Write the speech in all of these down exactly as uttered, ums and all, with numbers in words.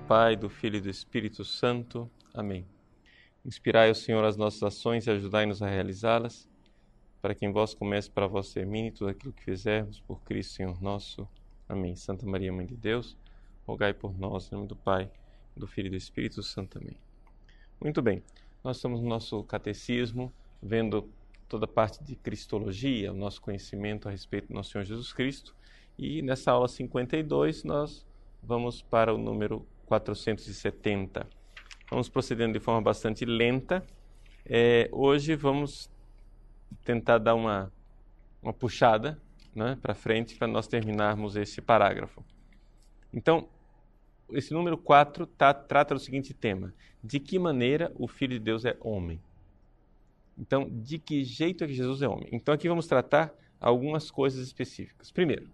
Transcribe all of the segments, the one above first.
Pai, do Filho e do Espírito Santo. Amém. Inspirai, Senhor, as nossas ações e ajudai-nos a realizá-las, para que em vós comece, para vós termine tudo aquilo que fizermos, por Cristo, Senhor nosso. Amém. Santa Maria, Mãe de Deus, rogai por nós, em nome do Pai, do Filho e do Espírito Santo. Amém. Muito bem, nós estamos no nosso catecismo, vendo toda a parte de cristologia, o nosso conhecimento a respeito do nosso Senhor Jesus Cristo, e nessa aula cinquenta e dois nós vamos para o número quatrocentos e setenta. Vamos procedendo de forma bastante lenta. É, hoje vamos tentar dar uma, uma puxada, né, para frente, para nós terminarmos esse parágrafo. Então, esse número quatro tá, trata do seguinte tema: de que maneira o Filho de Deus é homem? Então, de que jeito é que Jesus é homem? Então, aqui vamos tratar algumas coisas específicas. Primeiro,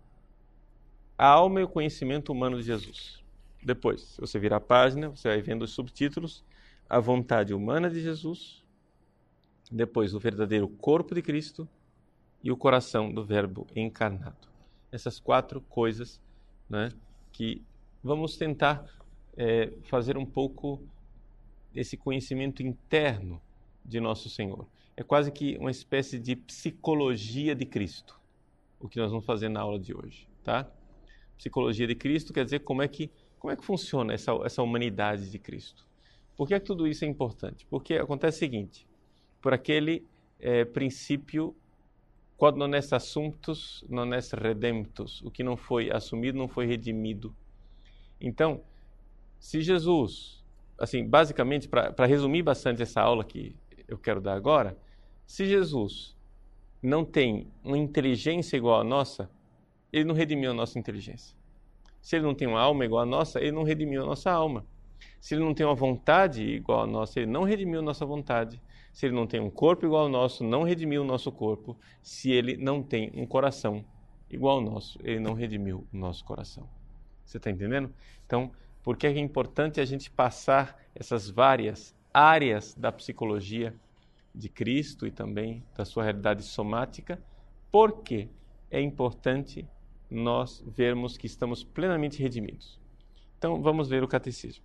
a alma e o conhecimento humano de Jesus. Depois, se você virar a página, você vai vendo os subtítulos: a vontade humana de Jesus. Depois, o verdadeiro corpo de Cristo e o coração do Verbo encarnado. Essas quatro coisas, né, que vamos tentar é, fazer um pouco esse conhecimento interno de Nosso Senhor. É quase que uma espécie de psicologia de Cristo, o que nós vamos fazer na aula de hoje, tá? Psicologia de Cristo quer dizer como é que, como é que funciona essa, essa humanidade de Cristo. Por que é que tudo isso é importante? Porque acontece o seguinte: por aquele é, princípio, quod non est assumptus, non est redemptus. O que não foi assumido não foi redimido. Então, se Jesus, assim, basicamente, para resumir bastante essa aula que eu quero dar agora, se Jesus não tem uma inteligência igual à nossa, ele não redimiu a nossa inteligência. Se ele não tem uma alma igual à nossa, ele não redimiu a nossa alma. Se ele não tem uma vontade igual à nossa, ele não redimiu a nossa vontade. Se ele não tem um corpo igual ao nosso, não redimiu o nosso corpo. Se ele não tem um coração igual ao nosso, ele não redimiu o nosso coração. Você está entendendo? Então, por que é importante a gente passar essas várias áreas da psicologia de Cristo e também da sua realidade somática? Porque é importante nós vermos que estamos plenamente redimidos. Então, vamos ver o catecismo.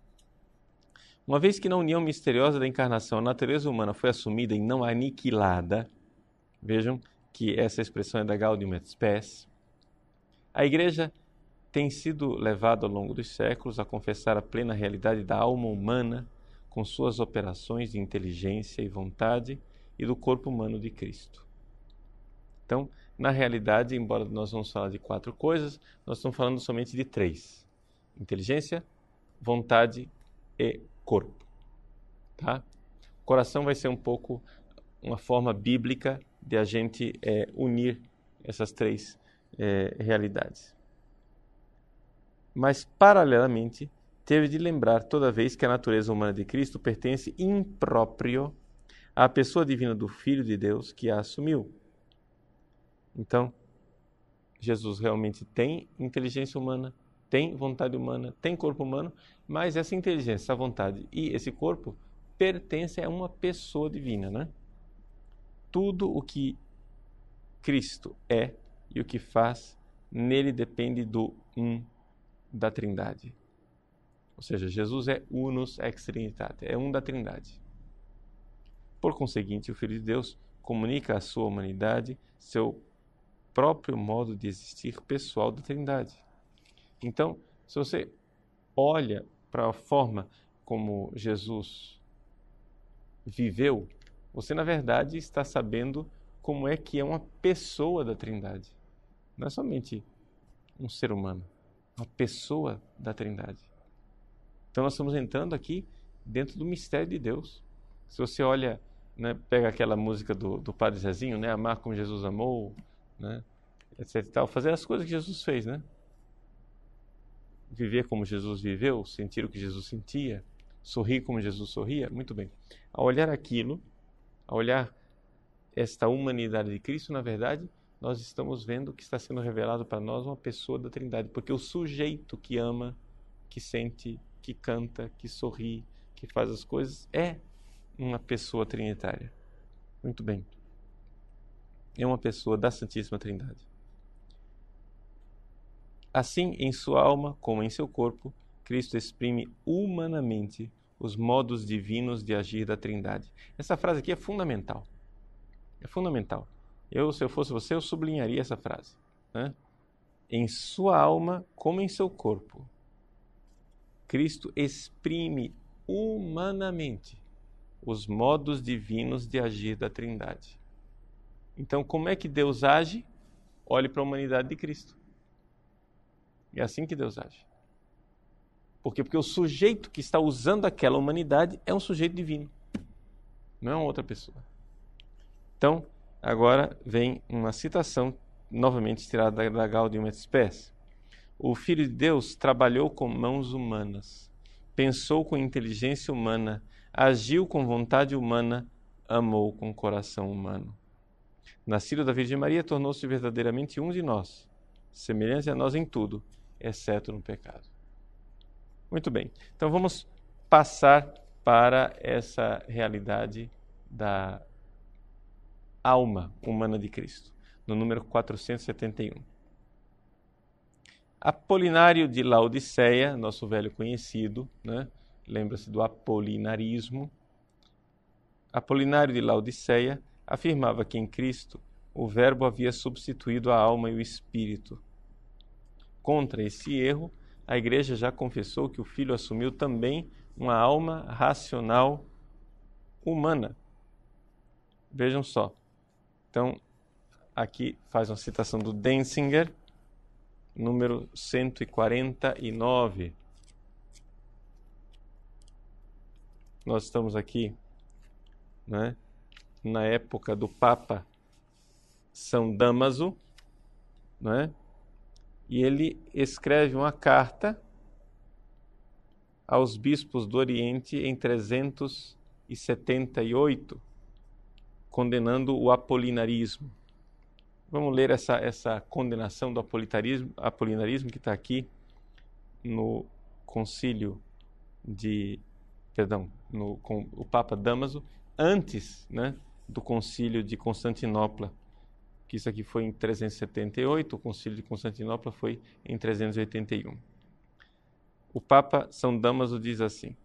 Uma vez que na união misteriosa da encarnação a natureza humana foi assumida e não aniquilada, vejam que essa expressão é da Gaudium et Spes, a Igreja tem sido levada ao longo dos séculos a confessar a plena realidade da alma humana com suas operações de inteligência e vontade e do corpo humano de Cristo. Então, na realidade, embora nós vamos falar de quatro coisas, nós estamos falando somente de três: inteligência, vontade e corpo. Tá? O coração vai ser um pouco uma forma bíblica de a gente é, unir essas três é, realidades. Mas, paralelamente, teve de lembrar toda vez que a natureza humana de Cristo pertence impróprio à pessoa divina do Filho de Deus que a assumiu. Então, Jesus realmente tem inteligência humana, tem vontade humana, tem corpo humano, mas essa inteligência, essa vontade e esse corpo pertencem a uma pessoa divina, né? Tudo o que Cristo é e o que faz, nele depende do um da Trindade. Ou seja, Jesus é unus ex trinitate, é um da Trindade. Por conseguinte, o Filho de Deus comunica à sua humanidade seu próprio modo de existir pessoal da Trindade. Então, se você olha para a forma como Jesus viveu, você, na verdade, está sabendo como é que é uma pessoa da Trindade. Não é somente um ser humano, é uma pessoa da Trindade. Então, nós estamos entrando aqui dentro do mistério de Deus. Se você olha, né, pega aquela música do, do Padre Zezinho, né, amar como Jesus amou, né, etc e tal, fazer as coisas que Jesus fez, né? Viver como Jesus viveu, sentir o que Jesus sentia, sorrir como Jesus sorria. Muito bem. Ao olhar aquilo, ao olhar esta humanidade de Cristo, na verdade, nós estamos vendo que está sendo revelado para nós uma pessoa da Trindade, porque o sujeito que ama, que sente, que canta, que sorri, que faz as coisas, é uma pessoa trinitária. Muito bem. É uma pessoa da Santíssima Trindade. Assim, em sua alma, como em seu corpo, Cristo exprime humanamente os modos divinos de agir da Trindade. Essa frase aqui é fundamental. É fundamental. Eu, se eu fosse você, eu sublinharia essa frase, né? Em sua alma como em seu corpo, Cristo exprime humanamente os modos divinos de agir da Trindade. Então, como é que Deus age? Olhe para a humanidade de Cristo. É assim que Deus age. Por quê? Porque o sujeito que está usando aquela humanidade é um sujeito divino, não é uma outra pessoa. Então, agora vem uma citação, novamente tirada da Gaudium et Spes. O Filho de Deus trabalhou com mãos humanas, pensou com inteligência humana, agiu com vontade humana, amou com coração humano. Nascido da Virgem Maria, tornou-se verdadeiramente um de nós, semelhante a nós em tudo, exceto no pecado. Muito bem, então vamos passar para essa realidade da alma humana de Cristo, no número quatrocentos e setenta e um. Apolinário de Laodiceia, nosso velho conhecido, né? Lembra-se do apolinarismo. Apolinário de Laodiceia afirmava que em Cristo o Verbo havia substituído a alma e o espírito. Contra esse erro, a Igreja já confessou que o Filho assumiu também uma alma racional humana. Vejam só. Então, aqui faz uma citação do Denzinger, número cento e quarenta e nove. Nós estamos aqui, né, na época do Papa São Damaso, né? E ele escreve uma carta aos bispos do Oriente em trezentos e setenta e oito, condenando o apolinarismo. Vamos ler essa, essa condenação do apolinarismo, apolinarismo que está aqui no concílio de, perdão, no, com o Papa Damaso, antes, né, do concílio de Constantinopla, que isso aqui foi em trezentos e setenta e oito, o concílio de Constantinopla foi em trezentos e oitenta e um. O Papa São Damaso diz assim: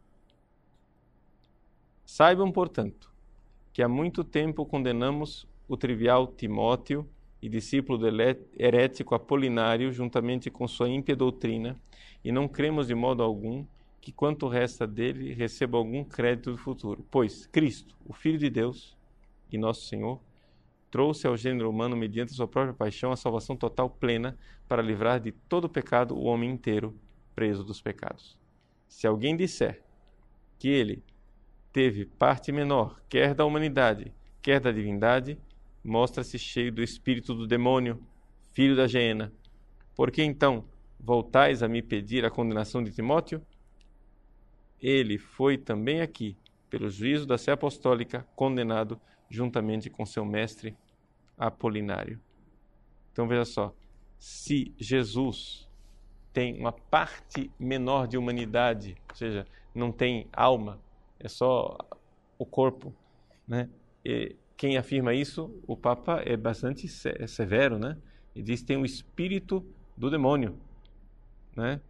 saibam, portanto, que há muito tempo condenamos o trivial Timóteo e discípulo do herético Apolinário, juntamente com sua ímpia doutrina, e não cremos de modo algum que quanto resta dele receba algum crédito do futuro. Pois Cristo, o Filho de Deus e nosso Senhor, trouxe ao gênero humano, mediante sua própria paixão, a salvação total plena para livrar de todo pecado o homem inteiro, preso dos pecados. Se alguém disser que ele teve parte menor, quer da humanidade, quer da divindade, mostra-se cheio do espírito do demônio, filho da Geena. Por que então voltais a me pedir a condenação de Timóteo? Ele foi também aqui, pelo juízo da Sé Apostólica, condenado juntamente com seu mestre Apolinário. Então veja só, se Jesus tem uma parte menor de humanidade, ou seja, não tem alma, é só o corpo, né? E quem afirma isso, o Papa é bastante severo, né? Ele diz que tem o espírito do demônio, né?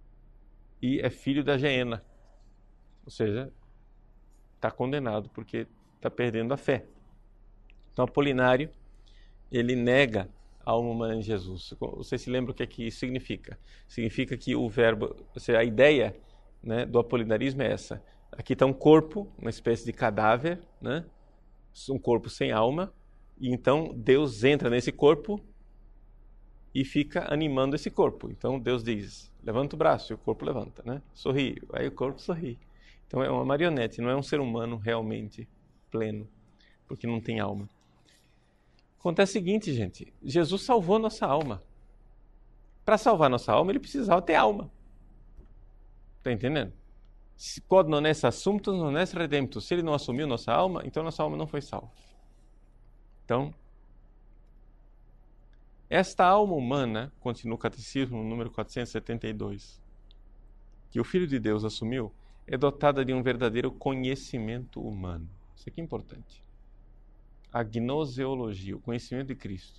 E é filho da Geena, ou seja, está condenado porque está perdendo a fé. Então, Apolinário, ele nega a alma humana em Jesus. Você se lembra o que é que isso significa? Significa que o verbo, ou seja, a ideia, né, do apolinarismo é essa. Aqui está um corpo, uma espécie de cadáver, né? Um corpo sem alma, e então Deus entra nesse corpo e fica animando esse corpo. Então Deus diz, levanta o braço, e o corpo levanta, né? Sorri, aí o corpo sorri. Então é uma marionete, não é um ser humano realmente pleno, porque não tem alma. Acontece o seguinte, gente, Jesus salvou nossa alma. Para salvar nossa alma, ele precisava ter alma. Está entendendo? Quod non est assumptus, non est redemptus. Se ele não assumiu nossa alma, então nossa alma não foi salva. Então, esta alma humana, continua o Catecismo, no número quatrocentos e setenta e dois, que o Filho de Deus assumiu, é dotada de um verdadeiro conhecimento humano. Isso aqui é importante. A gnoseologia, o conhecimento de Cristo.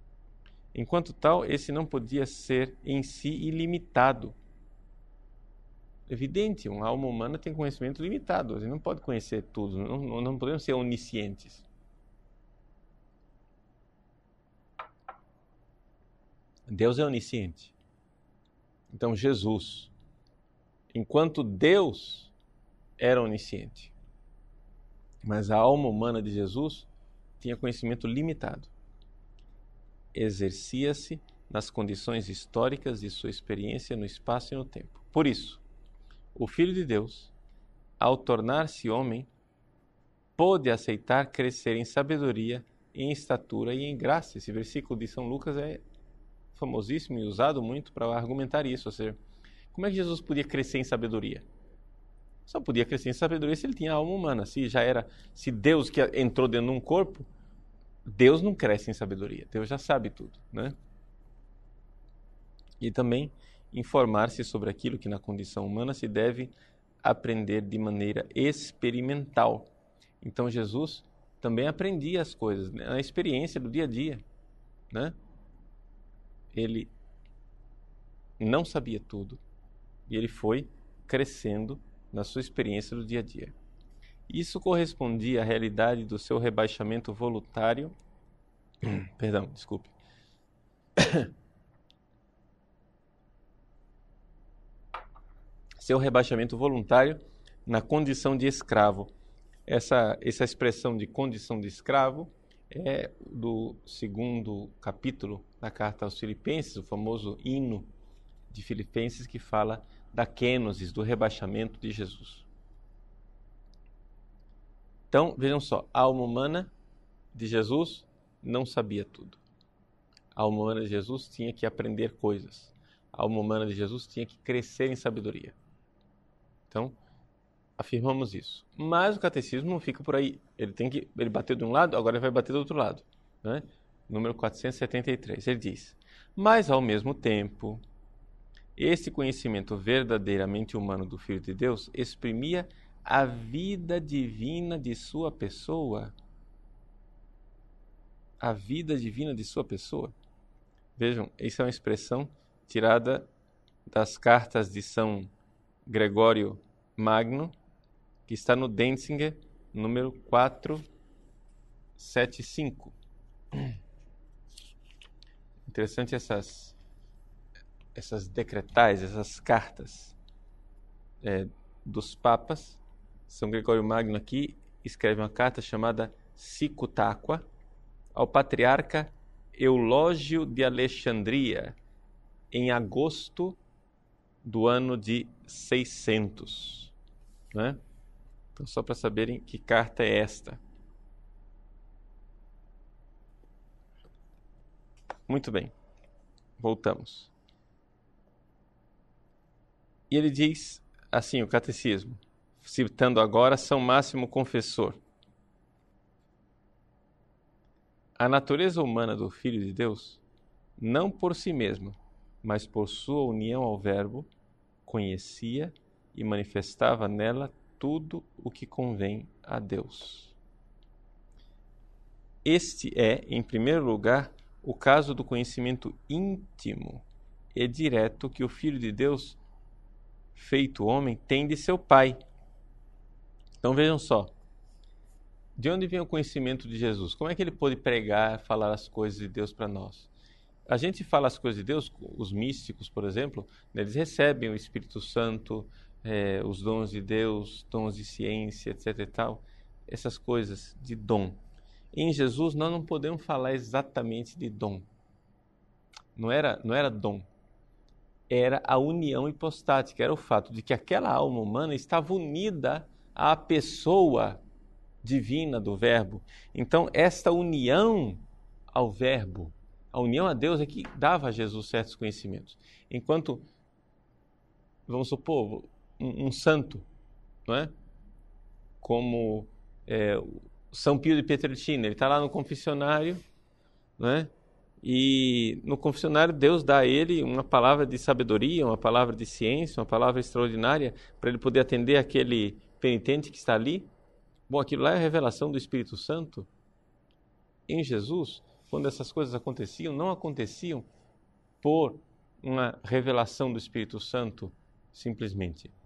Enquanto tal, esse não podia ser em si ilimitado. evidente, uma alma humana tem conhecimento limitado, a gente não pode conhecer tudo, não, não podemos ser oniscientes. Deus é onisciente. Então Jesus, enquanto Deus era onisciente, mas a alma humana de Jesus tinha conhecimento limitado. Exercia-se nas condições históricas de sua experiência no espaço e no tempo. Por isso, o Filho de Deus, ao tornar-se homem, pôde aceitar crescer em sabedoria, em estatura e em graça. Esse versículo de São Lucas é famosíssimo e usado muito para argumentar isso. Ou seja, como é que Jesus podia crescer em sabedoria? Só podia crescer em sabedoria se ele tinha alma humana. Se já era, se Deus que entrou dentro de um corpo, Deus não cresce em sabedoria. Deus já sabe tudo, né? E também informar-se sobre aquilo que na condição humana se deve aprender de maneira experimental. Então Jesus também aprendia as coisas na experiência do dia a dia, né? Ele não sabia tudo e ele foi crescendo na sua experiência do dia a dia. Isso correspondia à realidade do seu rebaixamento voluntário. Perdão, desculpe. Seu rebaixamento voluntário na condição de escravo. Essa, essa expressão de condição de escravo é do segundo capítulo da carta aos Filipenses, o famoso hino de Filipenses que fala da kenosis, do rebaixamento de Jesus. Então, vejam só, a alma humana de Jesus não sabia tudo. A alma humana de Jesus tinha que aprender coisas. A alma humana de Jesus tinha que crescer em sabedoria. Então, afirmamos isso. Mas o catecismo não fica por aí. Ele tem que, ele bateu de um lado, agora ele vai bater do outro lado, né? Número quatrocentos e setenta e três. Ele diz: mas ao mesmo tempo, esse conhecimento verdadeiramente humano do Filho de Deus exprimia a vida divina de sua pessoa. A vida divina de sua pessoa. Vejam, isso é uma expressão tirada das cartas de São Gregório Magno, que está no Denzinger, número quatrocentos e setenta e cinco. Interessante essas, essas decretais, essas cartas é, dos papas. São Gregório Magno aqui escreve uma carta chamada Sicutáqua ao patriarca Eulógio de Alexandria, em agosto do ano de seiscentos. Né? Então, só para saberem que carta é esta. Muito bem, voltamos. E ele diz assim, o catecismo, citando agora São Máximo Confessor: a natureza humana do Filho de Deus, não por si mesma, mas por sua união ao Verbo, conhecia e manifestava nela tudo o que convém a Deus. Este é, em primeiro lugar, o caso do conhecimento íntimo e direto que o Filho de Deus, feito homem, tem de seu Pai. Então vejam só, de onde vem o conhecimento de Jesus? Como é que ele pôde pregar, falar as coisas de Deus para nós? A gente fala as coisas de Deus, os místicos, por exemplo, eles recebem o Espírito Santo, é, os dons de Deus, dons de ciência, etc e tal, essas coisas de dom. Em Jesus nós não podemos falar exatamente de dom. Não era, não era dom. Era a união hipostática, era o fato de que aquela alma humana estava unida à pessoa divina do Verbo. Então, esta união ao Verbo, a união a Deus é que dava a Jesus certos conhecimentos. Enquanto, vamos supor, um, um santo, não é? Como é, São Pio de Pietrelcina, ele está lá no confessionário, não é? E no confessionário Deus dá a ele uma palavra de sabedoria, uma palavra de ciência, uma palavra extraordinária para ele poder atender aquele penitente que está ali. Bom, aquilo lá é a revelação do Espírito Santo. Em Jesus, quando essas coisas aconteciam, não aconteciam por uma revelação do Espírito Santo simplesmente.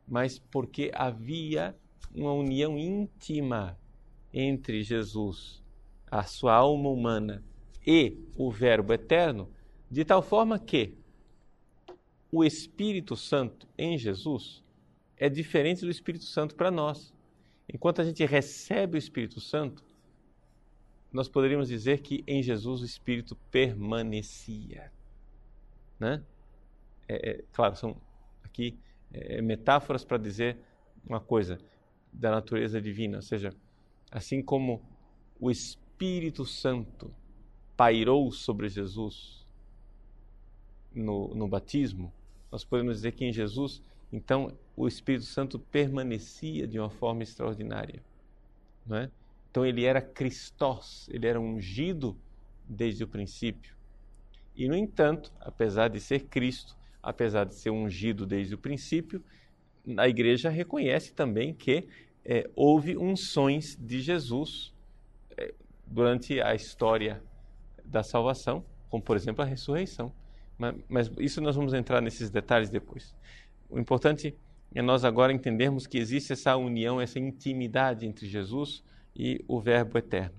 mas porque havia uma união íntima entre Jesus, a sua alma humana, e o Verbo eterno, de tal forma que o Espírito Santo em Jesus é diferente do Espírito Santo para nós. Enquanto a gente recebe o Espírito Santo, nós poderíamos dizer que em Jesus o Espírito permanecia, né? É, é, claro, são aqui é, metáforas para dizer uma coisa da natureza divina, ou seja, assim como o Espírito Santo pairou sobre Jesus no, no batismo, nós podemos dizer que em Jesus, então, o Espírito Santo permanecia de uma forma extraordinária, não é? Então ele era Christos, ele era ungido desde o princípio. E, no entanto, apesar de ser Cristo, apesar de ser ungido desde o princípio, a igreja reconhece também que é, houve unções de Jesus é, durante a história da salvação, como, por exemplo, a ressurreição. Mas, mas isso nós vamos entrar nesses detalhes depois. O importante é nós agora entendermos que existe essa união, essa intimidade entre Jesus e o Verbo eterno.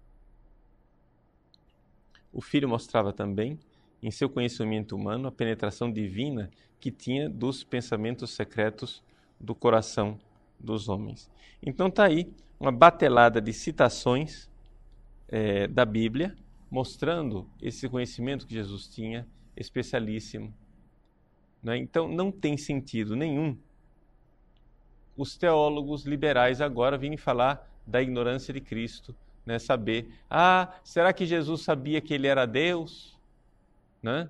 O Filho mostrava também, em seu conhecimento humano, a penetração divina que tinha dos pensamentos secretos do coração dos homens. Então está aí uma batelada de citações é, da Bíblia, mostrando esse conhecimento que Jesus tinha, especialíssimo. Né? Então não tem sentido nenhum os teólogos liberais agora virem falar da ignorância de Cristo, né? Saber, ah, será que Jesus sabia que ele era Deus? Né?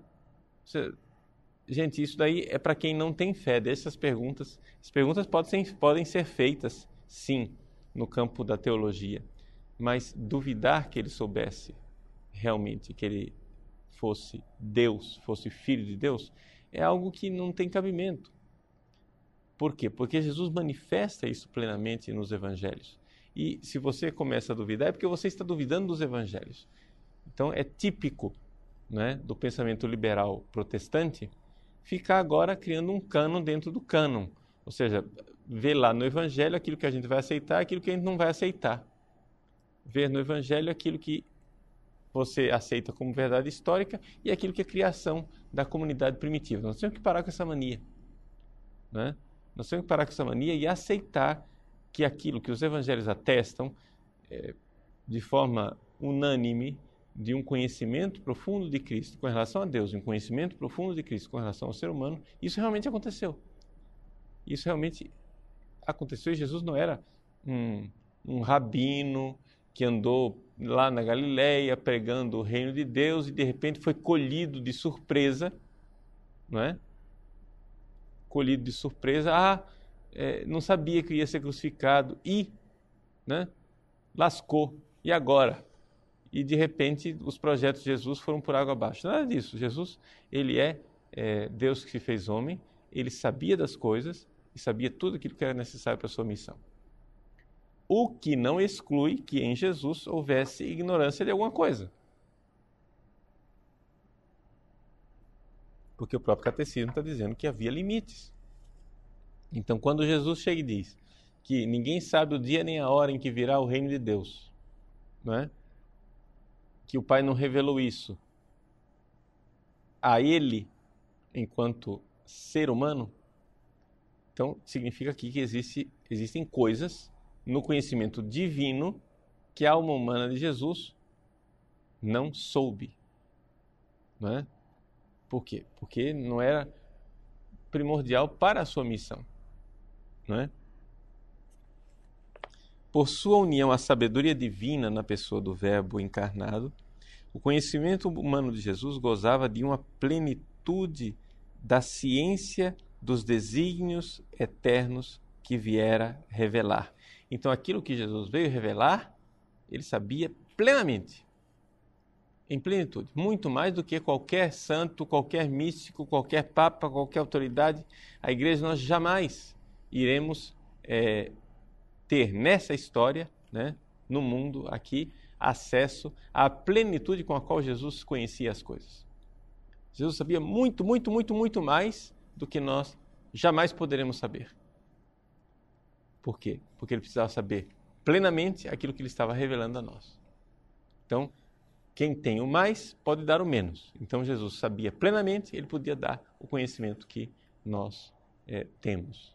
Gente, isso daí é para quem não tem fé. Dessas perguntas, as perguntas podem ser, podem ser feitas, sim, no campo da teologia, mas duvidar que ele soubesse realmente que ele fosse Deus, fosse Filho de Deus, é algo que não tem cabimento. Por quê? Porque Jesus manifesta isso plenamente nos evangelhos. E se você começa a duvidar, é porque você está duvidando dos evangelhos. Então é típico, né, do pensamento liberal protestante ficar agora criando um cânon dentro do cânon. Ou seja, ver lá no evangelho aquilo que a gente vai aceitar, aquilo que a gente não vai aceitar. Ver no evangelho aquilo que você aceita como verdade histórica e aquilo que é criação da comunidade primitiva. Nós temos que parar com essa mania, né? Nós temos que parar com essa mania e aceitar que aquilo que os evangelhos atestam é, de forma unânime de um conhecimento profundo de Cristo com relação a Deus, um conhecimento profundo de Cristo com relação ao ser humano, isso realmente aconteceu. Isso realmente aconteceu e Jesus não era um, um rabino que andou lá na Galileia pregando o reino de Deus e de repente foi colhido de surpresa, não é? Colhido de surpresa, ah, é, não sabia que ia ser crucificado e, né, lascou, e agora? E de repente os projetos de Jesus foram por água abaixo. Nada disso, Jesus, ele é, é Deus que se fez homem, ele sabia das coisas e sabia tudo aquilo que era necessário para a sua missão. O que não exclui que em Jesus houvesse ignorância de alguma coisa. Porque o próprio catecismo está dizendo que havia limites. Então, quando Jesus chega e diz que ninguém sabe o dia nem a hora em que virá o reino de Deus, não é? Que o Pai não revelou isso a ele enquanto ser humano, então significa aqui que existe, existem coisas no conhecimento divino que a alma humana de Jesus não soube, não é? Por quê? Porque não era primordial para a sua missão, não é? Por sua união à sabedoria divina na pessoa do Verbo encarnado, o conhecimento humano de Jesus gozava de uma plenitude da ciência dos desígnios eternos que viera revelar. Então, aquilo que Jesus veio revelar, ele sabia plenamente. Em plenitude, muito mais do que qualquer santo, qualquer místico, qualquer papa, qualquer autoridade. A igreja, nós jamais iremos é, ter nessa história, né, no mundo aqui, acesso à plenitude com a qual Jesus conhecia as coisas. Jesus sabia muito, muito, muito, muito mais do que nós jamais poderemos saber. Por quê? Porque ele precisava saber plenamente aquilo que ele estava revelando a nós. Então, quem tem o mais pode dar o menos. Então, Jesus sabia plenamente, ele podia dar o conhecimento que nós é, temos.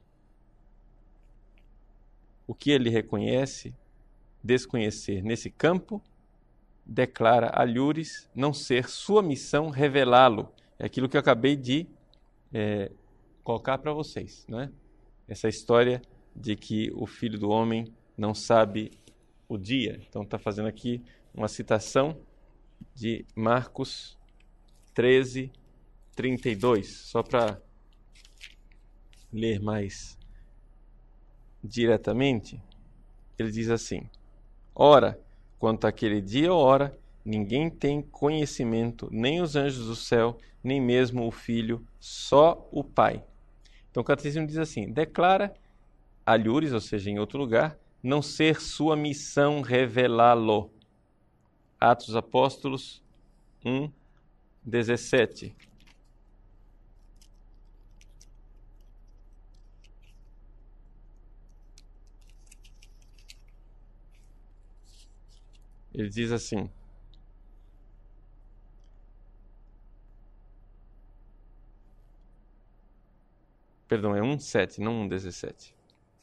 O que ele reconhece, desconhecer nesse campo, declara a Lures não ser sua missão revelá-lo. É aquilo que eu acabei de é, colocar para vocês, não é? Essa história de que o Filho do Homem não sabe o dia. Então está fazendo aqui uma citação de Marcos treze, trinta e dois, só para ler mais diretamente. Ele diz assim: ora, quanto àquele dia ou hora, ninguém tem conhecimento, nem os anjos do céu, nem mesmo o Filho, só o Pai. Então o catecismo diz assim: declara a Lures, ou seja, em outro lugar, não ser sua missão revelá-lo. Atos dos Apóstolos um, dezessete. Ele diz assim: perdão, é um, sete, não um, dezessete.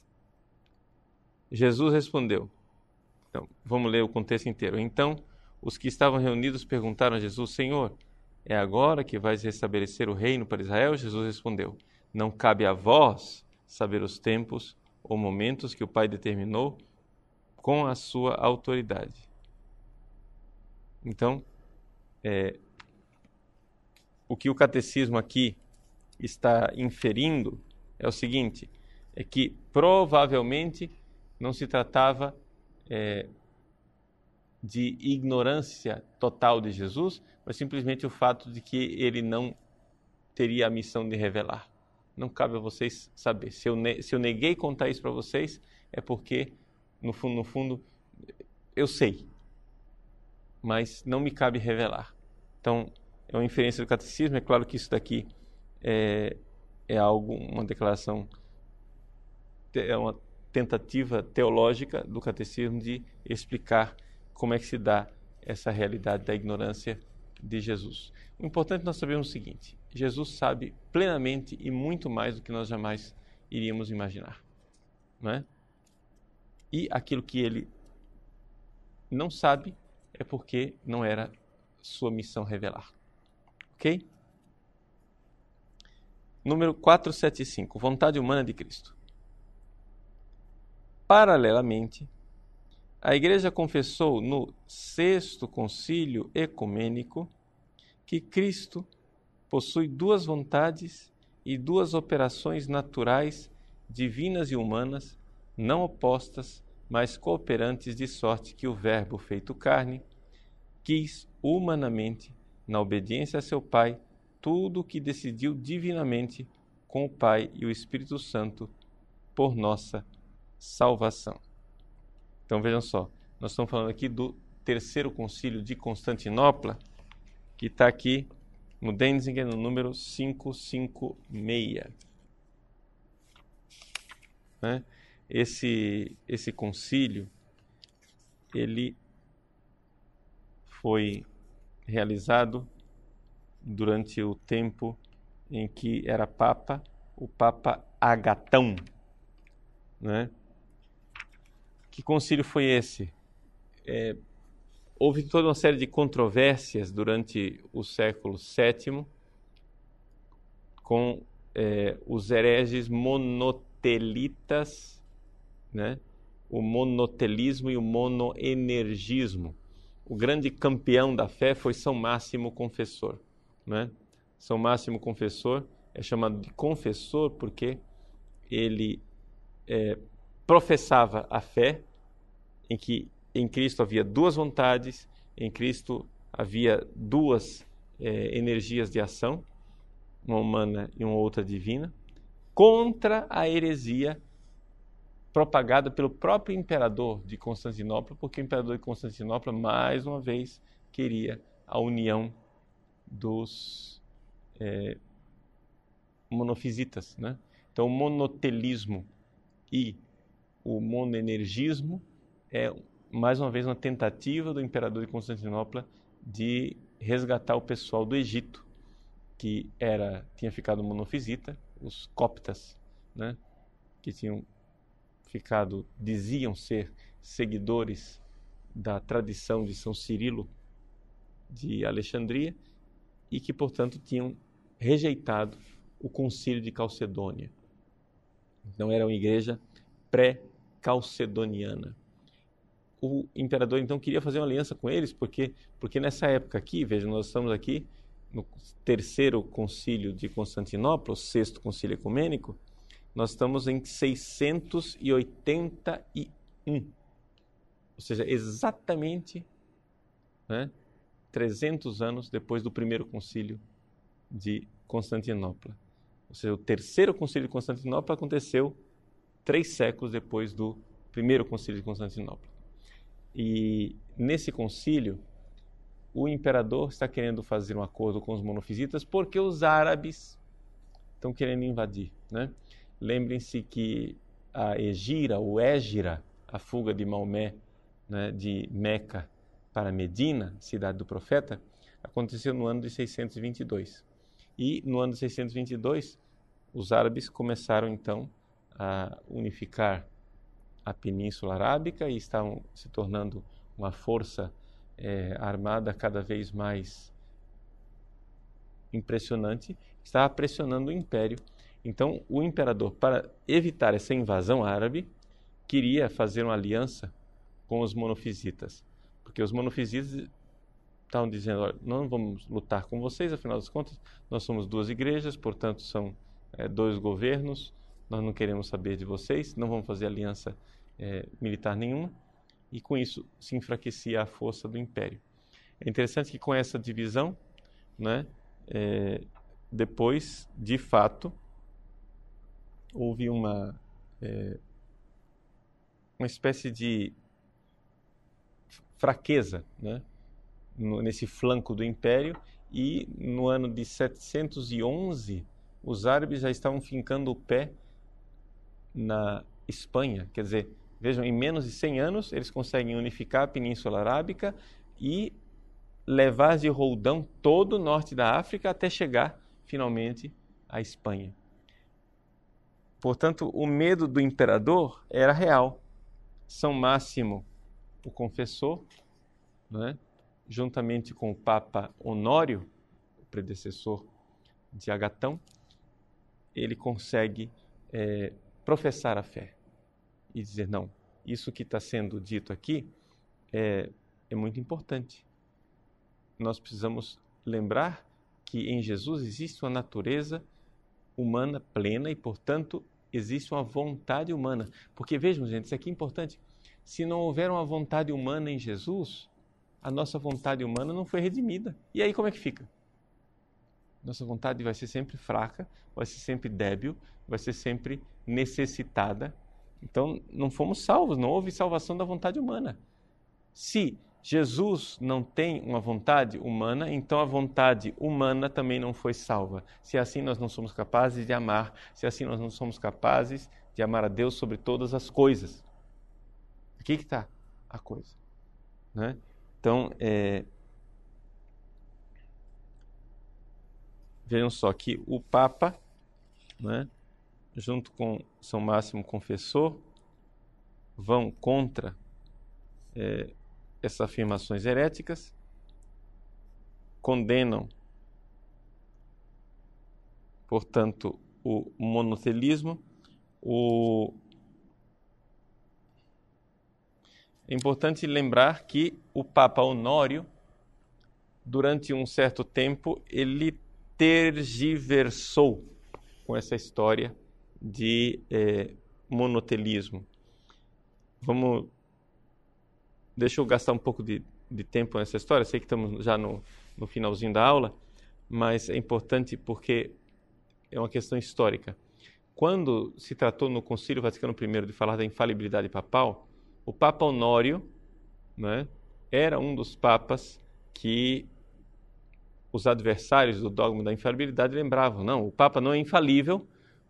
Jesus respondeu. Então, vamos ler o contexto inteiro. Então, os que estavam reunidos perguntaram a Jesus: Senhor, é agora que vais restabelecer o reino para Israel? Jesus respondeu: não cabe a vós saber os tempos ou momentos que o Pai determinou com a sua autoridade. Então, é, o que o catecismo aqui está inferindo é o seguinte, é que provavelmente não se tratava é, de ignorância total de Jesus, mas simplesmente o fato de que ele não teria a missão de revelar. Não cabe a vocês saber. Se eu, ne- se eu neguei contar isso para vocês, é porque, no fundo, no fundo, eu sei, mas não me cabe revelar. Então, é uma inferência do catecismo. É claro que isso daqui é, é algo, uma declaração, é uma tentativa teológica do catecismo de explicar como é que se dá essa realidade da ignorância de Jesus. O importante é nós sabermos o seguinte: Jesus sabe plenamente e muito mais do que nós jamais iríamos imaginar, não é? E aquilo que ele não sabe é porque não era sua missão revelar. Ok? Número quatrocentos e setenta e cinco. Vontade humana de Cristo. Paralelamente, a Igreja confessou no Sexto Concílio Ecumênico que Cristo possui duas vontades e duas operações naturais, divinas e humanas, não opostas, mas cooperantes, de sorte que o Verbo feito carne quis humanamente, na obediência a seu Pai, tudo o que decidiu divinamente com o Pai e o Espírito Santo por nossa salvação. Então vejam só, nós estamos falando aqui do Terceiro Concílio de Constantinopla, que está aqui no Denzinger, no número quinhentos e cinquenta e seis. Né? Esse, esse concílio, ele foi realizado durante o tempo em que era Papa, o Papa Agatão. Né? Que concílio foi esse? É, houve toda uma série de controvérsias durante o século sétimo com é, os hereges monotelitas, né? O monotelismo e o monoenergismo. O grande campeão da fé foi São Máximo Confessor. Né? São Máximo Confessor é chamado de confessor porque ele é, professava a fé em que em Cristo havia duas vontades, em Cristo havia duas é, energias de ação, uma humana e uma outra divina, contra a heresia propagada pelo próprio imperador de Constantinopla, porque o imperador de Constantinopla, mais uma vez, queria a união dos é, monofisitas. Né? Então, o monotelismo e o monoenergismo é, mais uma vez, uma tentativa do imperador de Constantinopla de resgatar o pessoal do Egito, que era, tinha ficado monofisita, os coptas, né, que tinham ficado, diziam ser seguidores da tradição de São Cirilo de Alexandria e que, portanto, tinham rejeitado o concílio de Calcedônia. Então, era uma igreja pré-calcedoniana. O imperador, então, queria fazer uma aliança com eles, porque, porque nessa época aqui, veja, nós estamos aqui no terceiro concílio de Constantinopla, o sexto concílio ecumênico, nós estamos em seiscentos e oitenta e um, ou seja, exatamente, né, trezentos anos depois do primeiro concílio de Constantinopla. Ou seja, o terceiro concílio de Constantinopla aconteceu três séculos depois do primeiro concílio de Constantinopla. E nesse concílio, o imperador está querendo fazer um acordo com os monofisitas porque os árabes estão querendo invadir, né? Lembrem-se que a Egira, ou Égira, a fuga de Maomé, né, de Meca para Medina, cidade do profeta, aconteceu no ano de seiscentos e vinte e dois. E no ano de seiscentos e vinte e dois, os árabes começaram então a unificar a Península Arábica e estavam se tornando uma força é, armada cada vez mais impressionante, estava pressionando o império. Então, o imperador, para evitar essa invasão árabe, queria fazer uma aliança com os monofisitas, porque os monofisitas estavam dizendo: olha, não vamos lutar com vocês, afinal das contas, nós somos duas igrejas, portanto, são é, dois governos, nós não queremos saber de vocês, não vamos fazer aliança é, militar nenhuma, e com isso se enfraquecia a força do império. É interessante que com essa divisão, né, é, depois, de fato, houve uma, é, uma espécie de fraqueza, né, no, nesse flanco do império, e no ano de setecentos e onze, os árabes já estavam fincando o pé na Espanha. Quer dizer, vejam, em menos de cem anos, eles conseguem unificar a Península Arábica e levar de roldão todo o norte da África até chegar, finalmente, à Espanha. Portanto, o medo do imperador era real. São Máximo, o confessor, né, juntamente com o Papa Honório, o predecessor de Agatão, ele consegue é, professar a fé e dizer: não, isso que está sendo dito aqui é, é muito importante. Nós precisamos lembrar que em Jesus existe uma natureza humana plena e, portanto, existe uma vontade humana. Porque, vejam, gente, isso aqui é importante. Se não houver uma vontade humana em Jesus, a nossa vontade humana não foi redimida. E aí como é que fica? Nossa vontade vai ser sempre fraca, vai ser sempre débil, vai ser sempre necessitada. Então, não fomos salvos, não houve salvação da vontade humana. Se Jesus não tem uma vontade humana, então a vontade humana também não foi salva. Se assim nós não somos capazes de amar, se assim nós não somos capazes de amar a Deus sobre todas as coisas. Aqui que está a coisa, né? Então, é... vejam só que o Papa, né, junto com São Máximo Confessor, vão contra é, essas afirmações heréticas, condenam, portanto, o monotelismo. O... É importante lembrar que o Papa Honório, durante um certo tempo, ele tergiversou com essa história de é, monotelismo. Vamos... Deixa eu gastar um pouco de, de tempo nessa história. Sei que estamos já no, no finalzinho da aula, mas é importante porque é uma questão histórica. Quando se tratou no Concílio Vaticano I de falar da infalibilidade papal, o Papa Honório, né, era um dos papas que os adversários do dogma da infalibilidade lembravam. Não, o Papa não é infalível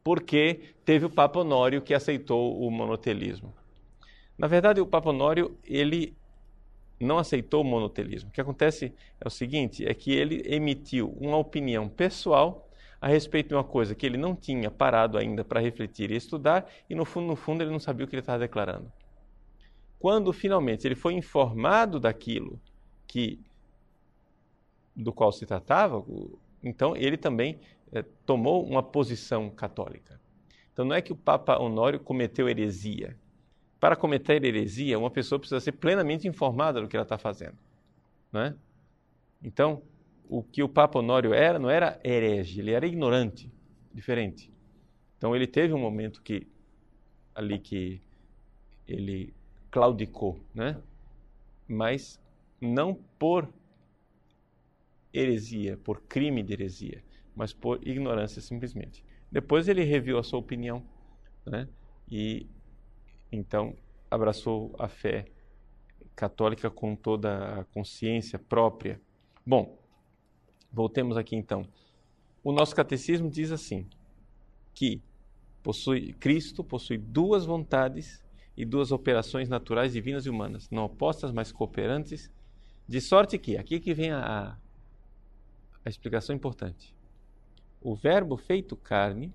porque teve o Papa Honório que aceitou o monotelismo. Na verdade, o Papa Honório, ele não aceitou o monotelismo. O que acontece é o seguinte, é que ele emitiu uma opinião pessoal a respeito de uma coisa que ele não tinha parado ainda para refletir e estudar, e no fundo, no fundo, ele não sabia o que ele estava declarando. Quando, finalmente, ele foi informado daquilo que, do qual se tratava, então ele também eh, tomou uma posição católica. Então não é que o Papa Honório cometeu heresia. Para cometer heresia, uma pessoa precisa ser plenamente informada do que ela está fazendo, não é? Então, o que o Papa Honório era, não era herege, ele era ignorante, diferente. Então, ele teve um momento que, ali que ele claudicou, né? Mas não por heresia, por crime de heresia, mas por ignorância simplesmente. Depois ele reviu a sua opinião, né? E então abraçou a fé católica com toda a consciência própria. Bom, voltemos aqui então. O nosso catecismo diz assim, que possui, Cristo possui duas vontades e duas operações naturais, divinas e humanas, não opostas, mas cooperantes, de sorte que, aqui que vem a, a explicação importante, o Verbo feito carne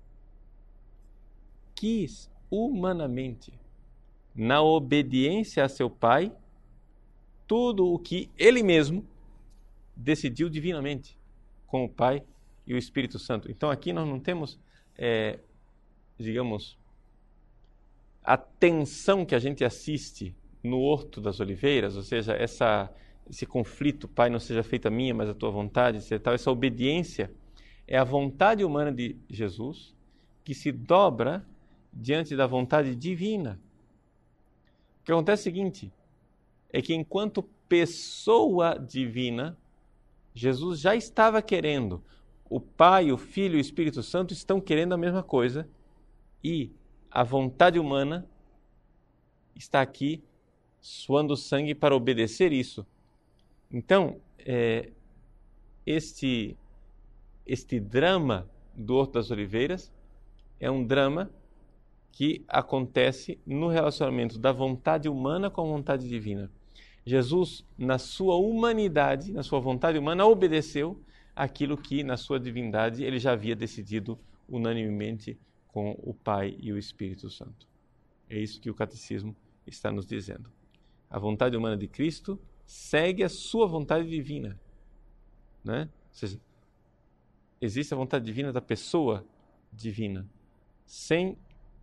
quis humanamente, na obediência a seu Pai, tudo o que Ele mesmo decidiu divinamente, com o Pai e o Espírito Santo. Então aqui nós não temos, é, digamos, a tensão que a gente assiste no Horto das Oliveiras, ou seja, essa, esse conflito, Pai, não seja feita a minha, mas a tua vontade, etc. Essa obediência é a vontade humana de Jesus que se dobra diante da vontade divina. O que acontece é o seguinte, é que enquanto pessoa divina, Jesus já estava querendo, o Pai, o Filho e o Espírito Santo estão querendo a mesma coisa, e a vontade humana está aqui suando sangue para obedecer isso. Então, é, este, este drama do Horto das Oliveiras é um drama que acontece no relacionamento da vontade humana com a vontade divina. Jesus, na sua humanidade, na sua vontade humana, obedeceu aquilo que, na sua divindade, ele já havia decidido unanimemente com o Pai e o Espírito Santo. É isso que o Catecismo está nos dizendo. A vontade humana de Cristo segue a sua vontade divina, né? Ou seja, existe a vontade divina da pessoa divina, sem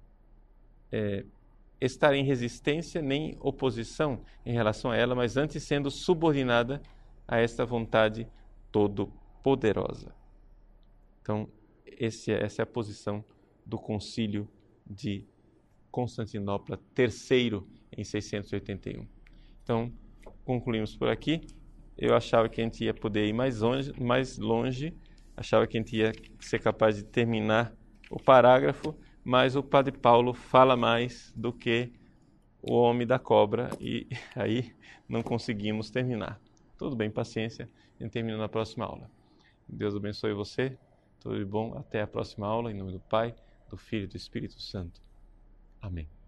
é, estar em resistência nem oposição em relação a ela, mas antes sendo subordinada a esta vontade todo-poderosa. Então, esse, essa é a posição do Concílio de Constantinopla terceiro, em seiscentos e oitenta e um. Então, concluímos por aqui. Eu achava que a gente ia poder ir mais longe, mais longe, achava que a gente ia ser capaz de terminar o parágrafo, mas o Padre Paulo fala mais do que o homem da cobra e aí não conseguimos terminar. Tudo bem, paciência, a gente termina na próxima aula. Deus abençoe você, tudo de bom, até a próxima aula, em nome do Pai, do Filho e do Espírito Santo. Amém.